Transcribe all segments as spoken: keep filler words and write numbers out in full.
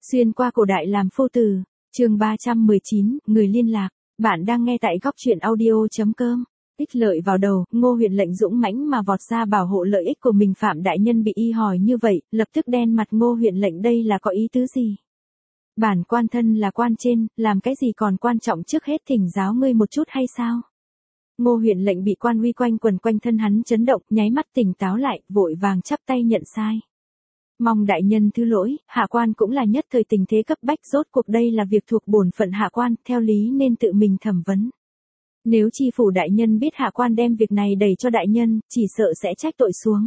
Xuyên qua cổ đại làm phu tử, chương ba trăm mười chín, người liên lạc. Bạn đang nghe tại góc truyện audio.com. Ích lợi vào đầu, Ngô Huyền Lệnh dũng mãnh mà vọt ra bảo hộ lợi ích của mình. Phạm đại nhân bị y hỏi như vậy, lập tức đen mặt. Ngô Huyền Lệnh đây là có ý tứ gì? Bản quan thân là quan trên, làm cái gì còn quan trọng trước hết thỉnh giáo ngươi một chút hay sao? Ngô Huyền Lệnh bị quan uy quanh quần quanh thân hắn chấn động, nháy mắt tỉnh táo lại, vội vàng chắp tay nhận sai. Mong đại nhân thứ lỗi, hạ quan cũng là nhất thời tình thế cấp bách, rốt cuộc đây là việc thuộc bổn phận hạ quan, theo lý nên tự mình thẩm vấn. Nếu chi phủ đại nhân biết hạ quan đem việc này đẩy cho đại nhân, chỉ sợ sẽ trách tội xuống.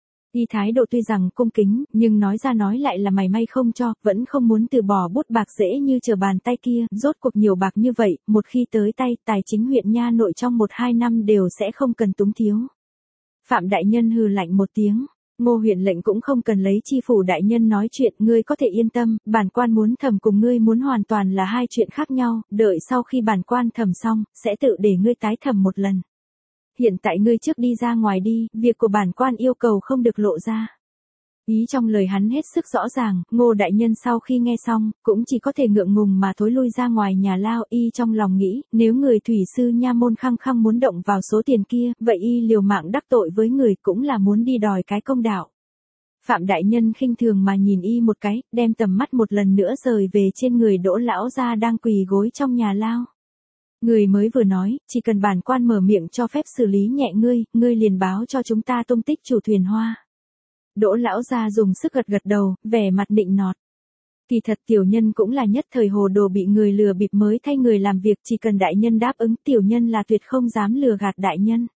Y thái độ tuy rằng cung kính, nhưng nói ra nói lại là mày may không cho, vẫn không muốn từ bỏ bút bạc dễ như trở bàn tay kia, rốt cuộc nhiều bạc như vậy, một khi tới tay, tài chính huyện nha nội trong một hai năm đều sẽ không cần túng thiếu. Phạm đại nhân hừ lạnh một tiếng. Ngô Huyền Lệnh cũng không cần lấy chi phủ đại nhân nói chuyện, ngươi có thể yên tâm, bản quan muốn thẩm cùng ngươi muốn hoàn toàn là hai chuyện khác nhau, đợi sau khi bản quan thẩm xong, sẽ tự để ngươi tái thẩm một lần. Hiện tại ngươi trước đi ra ngoài đi, việc của bản quan yêu cầu không được lộ ra. Ý trong lời hắn hết sức rõ ràng, Ngô đại nhân sau khi nghe xong, cũng chỉ có thể ngượng ngùng mà thối lui ra ngoài nhà lao. Y trong lòng nghĩ, nếu người thủy sư nha môn khăng khăng muốn động vào số tiền kia, vậy y liều mạng đắc tội với người cũng là muốn đi đòi cái công đạo. Phạm đại nhân khinh thường mà nhìn y một cái, đem tầm mắt một lần nữa rời về trên người Đỗ lão gia đang quỳ gối trong nhà lao. Người mới vừa nói, chỉ cần bản quan mở miệng cho phép xử lý nhẹ ngươi, ngươi liền báo cho chúng ta tung tích chủ thuyền Hoa. Đỗ lão gia dùng sức gật gật đầu, vẻ mặt nịnh nọt. Kỳ thật tiểu nhân cũng là nhất thời hồ đồ bị người lừa bịp mới thay người làm việc, chỉ cần đại nhân đáp ứng tiểu nhân là tuyệt không dám lừa gạt đại nhân.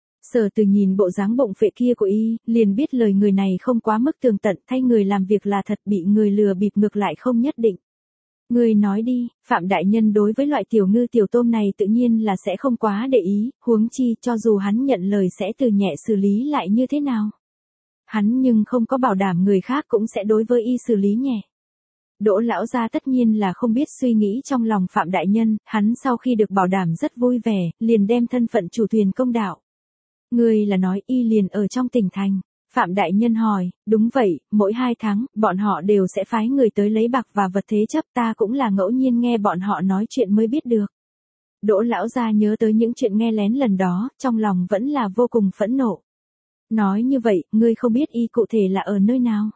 Sở Từ nhìn bộ dáng bụng phệ kia của y, liền biết lời người này không quá mức tường tận, thay người làm việc là thật, bị người lừa bịp ngược lại không nhất định. Người nói đi, Phạm đại nhân đối với loại tiểu ngư tiểu tôm này tự nhiên là sẽ không quá để ý, huống chi cho dù hắn nhận lời sẽ từ nhẹ xử lý lại như thế nào. Hắn nhưng không có bảo đảm người khác cũng sẽ đối với y xử lý nhẹ. Đỗ lão gia tất nhiên là không biết suy nghĩ trong lòng Phạm đại nhân, hắn sau khi được bảo đảm rất vui vẻ, liền đem thân phận chủ thuyền công đạo. Người là nói y liền ở trong tỉnh thành. Phạm đại nhân hỏi, đúng vậy, mỗi hai tháng, bọn họ đều sẽ phái người tới lấy bạc và vật thế chấp, ta cũng là ngẫu nhiên nghe bọn họ nói chuyện mới biết được. Đỗ lão gia nhớ tới những chuyện nghe lén lần đó, trong lòng vẫn là vô cùng phẫn nộ. Nói như vậy, ngươi không biết y cụ thể là ở nơi nào?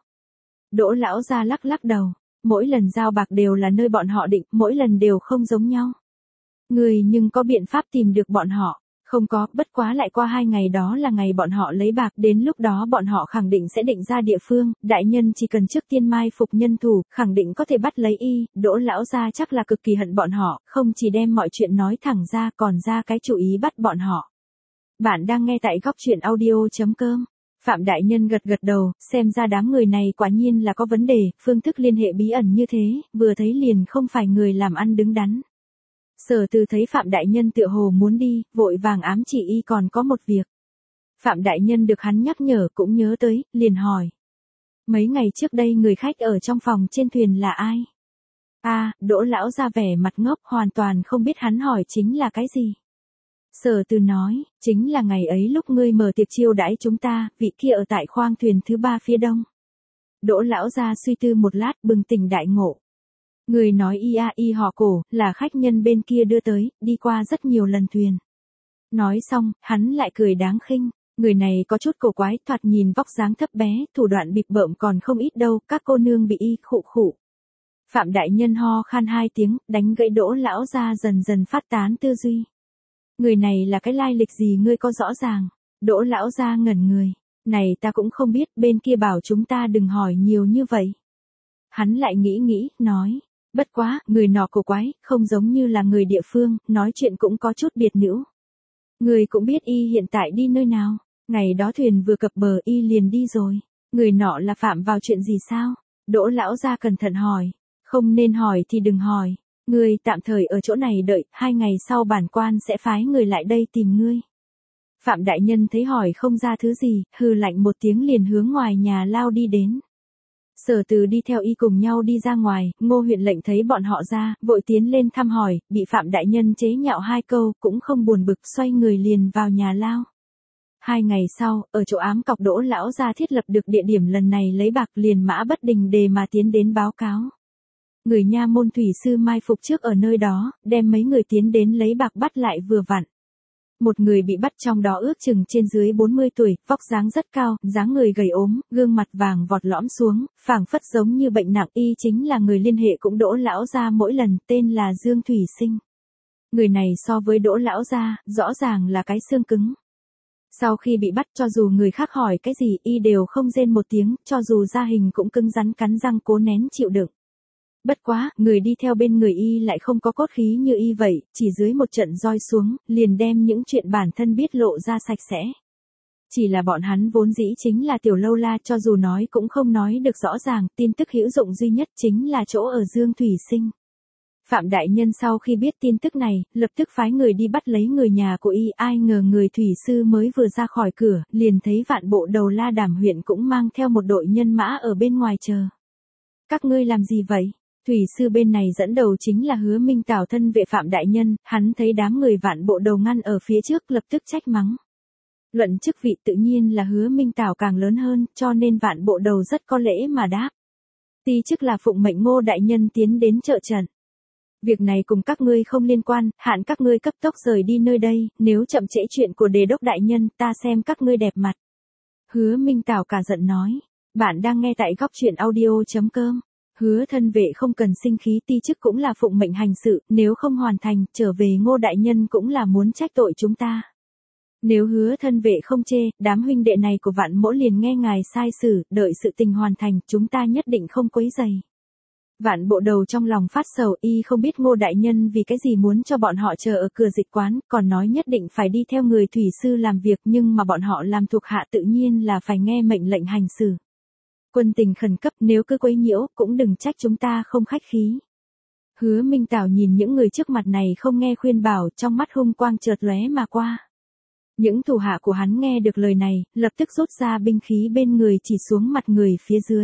Đỗ lão gia lắc lắc đầu, mỗi lần giao bạc đều là nơi bọn họ định, mỗi lần đều không giống nhau. Ngươi nhưng có biện pháp tìm được bọn họ? Không có, bất quá lại qua hai ngày đó là ngày bọn họ lấy bạc, đến lúc đó bọn họ khẳng định sẽ định ra địa phương, đại nhân chỉ cần trước tiên mai phục nhân thủ, khẳng định có thể bắt lấy y. Đỗ lão gia chắc là cực kỳ hận bọn họ, không chỉ đem mọi chuyện nói thẳng ra còn ra cái chủ ý bắt bọn họ. Bạn đang nghe tại góc truyện audio.com. Phạm đại nhân gật gật đầu, xem ra đám người này quả nhiên là có vấn đề, phương thức liên hệ bí ẩn như thế, vừa thấy liền không phải người làm ăn đứng đắn. Sở Từ thấy Phạm đại nhân tựa hồ muốn đi, vội vàng ám chỉ y còn có một việc. Phạm đại nhân được hắn nhắc nhở cũng nhớ tới, liền hỏi. Mấy ngày trước đây người khách ở trong phòng trên thuyền là ai? À, Đỗ lão ra vẻ mặt ngốc, hoàn toàn không biết hắn hỏi chính là cái gì. Sở Từ nói, chính là ngày ấy lúc ngươi mở tiệc chiêu đãi chúng ta, vị kia ở tại khoang thuyền thứ ba phía đông. Đỗ lão ra suy tư một lát, bừng tỉnh đại ngộ. Người nói y a y họ Cổ, là khách nhân bên kia đưa tới, đi qua rất nhiều lần thuyền. Nói xong, hắn lại cười đáng khinh, người này có chút cổ quái, thoạt nhìn vóc dáng thấp bé, thủ đoạn bịp bợm còn không ít đâu, các cô nương bị y khụ khụ. Phạm đại nhân ho khan hai tiếng, đánh gãy Đỗ lão ra dần dần phát tán tư duy. Người này là cái lai lịch gì ngươi có rõ ràng? Đỗ lão ra ngẩn người, này ta cũng không biết, bên kia bảo chúng ta đừng hỏi nhiều như vậy. Hắn lại nghĩ nghĩ, nói. Bất quá, người nọ cổ quái, không giống như là người địa phương, nói chuyện cũng có chút biệt nữ. Người cũng biết y hiện tại đi nơi nào, ngày đó thuyền vừa cập bờ y liền đi rồi. Người nọ là phạm vào chuyện gì sao? Đỗ lão gia cẩn thận hỏi. Không nên hỏi thì đừng hỏi. Ngươi tạm thời ở chỗ này đợi, hai ngày sau bản quan sẽ phái người lại đây tìm ngươi. Phạm đại nhân thấy hỏi không ra thứ gì, hừ lạnh một tiếng liền hướng ngoài nhà lao đi đến. Sở Từ đi theo y cùng nhau đi ra ngoài, Ngô Huyền Lệnh thấy bọn họ ra, vội tiến lên thăm hỏi, bị Phạm đại nhân chế nhạo hai câu, cũng không buồn bực, xoay người liền vào nhà lao. Hai ngày sau, ở chỗ ám cọc Đỗ lão gia thiết lập được địa điểm lần này lấy bạc, liền mã bất đình đề mà tiến đến báo cáo. Người nha môn thủy sư mai phục trước ở nơi đó, đem mấy người tiến đến lấy bạc bắt lại vừa vặn. Một người bị bắt trong đó ước chừng trên dưới bốn mươi tuổi, vóc dáng rất cao, dáng người gầy ốm, gương mặt vàng vọt lõm xuống, phảng phất giống như bệnh nặng, y chính là người liên hệ cũng Đỗ lão gia mỗi lần, tên là Dương Thủy Sinh. Người này so với Đỗ lão gia, rõ ràng là cái xương cứng. Sau khi bị bắt cho dù người khác hỏi cái gì y đều không rên một tiếng, cho dù da hình cũng cứng rắn cắn răng cố nén chịu đựng. Bất quá, người đi theo bên người y lại không có cốt khí như y vậy, chỉ dưới một trận roi xuống, liền đem những chuyện bản thân biết lộ ra sạch sẽ. Chỉ là bọn hắn vốn dĩ chính là tiểu lâu la, cho dù nói cũng không nói được rõ ràng, tin tức hữu dụng duy nhất chính là chỗ ở Dương Thủy Sinh. Phạm đại nhân sau khi biết tin tức này, lập tức phái người đi bắt lấy người nhà của y, ai ngờ người thủy sư mới vừa ra khỏi cửa, liền thấy vạn bộ đầu La Đàm huyện cũng mang theo một đội nhân mã ở bên ngoài chờ. Các ngươi làm gì vậy? Thủy sư bên này dẫn đầu chính là Hứa Minh Tảo thân vệ Phạm đại nhân, hắn thấy đám người vạn bộ đầu ngăn ở phía trước lập tức trách mắng. Luận chức vị tự nhiên là Hứa Minh Tảo càng lớn hơn, cho nên vạn bộ đầu rất có lễ mà đáp. Ti chức là phụng mệnh Ngô đại nhân tiến đến trợ trận. Việc này cùng các ngươi không liên quan, hạn các ngươi cấp tốc rời đi nơi đây, nếu chậm trễ chuyện của đề đốc đại nhân, ta xem các ngươi đẹp mặt. Hứa Minh Tảo cả giận nói, bạn đang nghe tại góc truyện audio chấm com. Hứa thân vệ không cần sinh khí, ti chức cũng là phụng mệnh hành sự, nếu không hoàn thành, trở về Ngô đại nhân cũng là muốn trách tội chúng ta. Nếu Hứa thân vệ không chê, đám huynh đệ này của vạn mỗ liền nghe ngài sai sử, đợi sự tình hoàn thành, chúng ta nhất định không quấy rầy. Vạn bộ đầu trong lòng phát sầu, y không biết Ngô đại nhân vì cái gì muốn cho bọn họ chờ ở cửa dịch quán, còn nói nhất định phải đi theo người thủy sư làm việc, nhưng mà bọn họ làm thuộc hạ tự nhiên là phải nghe mệnh lệnh hành xử. Quân tình khẩn cấp, nếu cứ quấy nhiễu, cũng đừng trách chúng ta không khách khí. Hứa Minh Tảo nhìn những người trước mặt này không nghe khuyên bảo, trong mắt hung quang chợt lóe mà qua. Những thủ hạ của hắn nghe được lời này, lập tức rút ra binh khí bên người chỉ xuống mặt người phía dưới.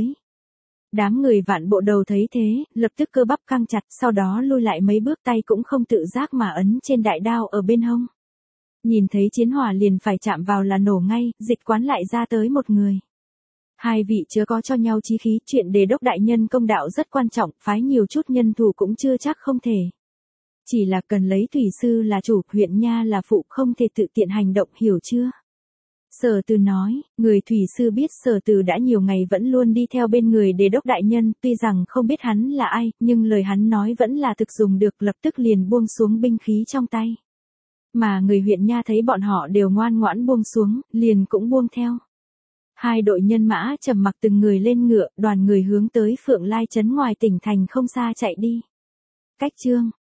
Đám người vạn bộ đầu thấy thế, lập tức cơ bắp căng chặt, sau đó lui lại mấy bước, tay cũng không tự giác mà ấn trên đại đao ở bên hông. Nhìn thấy chiến hỏa liền phải chạm vào là nổ ngay, dịch quán lại ra tới một người. Hai vị chớ có cho nhau chí khí, chuyện đề đốc đại nhân công đạo rất quan trọng, phái nhiều chút nhân thủ cũng chưa chắc không thể. Chỉ là cần lấy thủy sư là chủ, huyện nha là phụ, không thể tự tiện hành động, hiểu chưa? Sở Từ nói, người thủy sư biết Sở Từ đã nhiều ngày vẫn luôn đi theo bên người đề đốc đại nhân, tuy rằng không biết hắn là ai, nhưng lời hắn nói vẫn là thực dùng được, lập tức liền buông xuống binh khí trong tay. Mà người huyện nha thấy bọn họ đều ngoan ngoãn buông xuống, liền cũng buông theo. Hai đội nhân mã trầm mặc từng người lên ngựa, đoàn người hướng tới Phượng Lai trấn ngoài tỉnh thành không xa chạy đi. Cách chương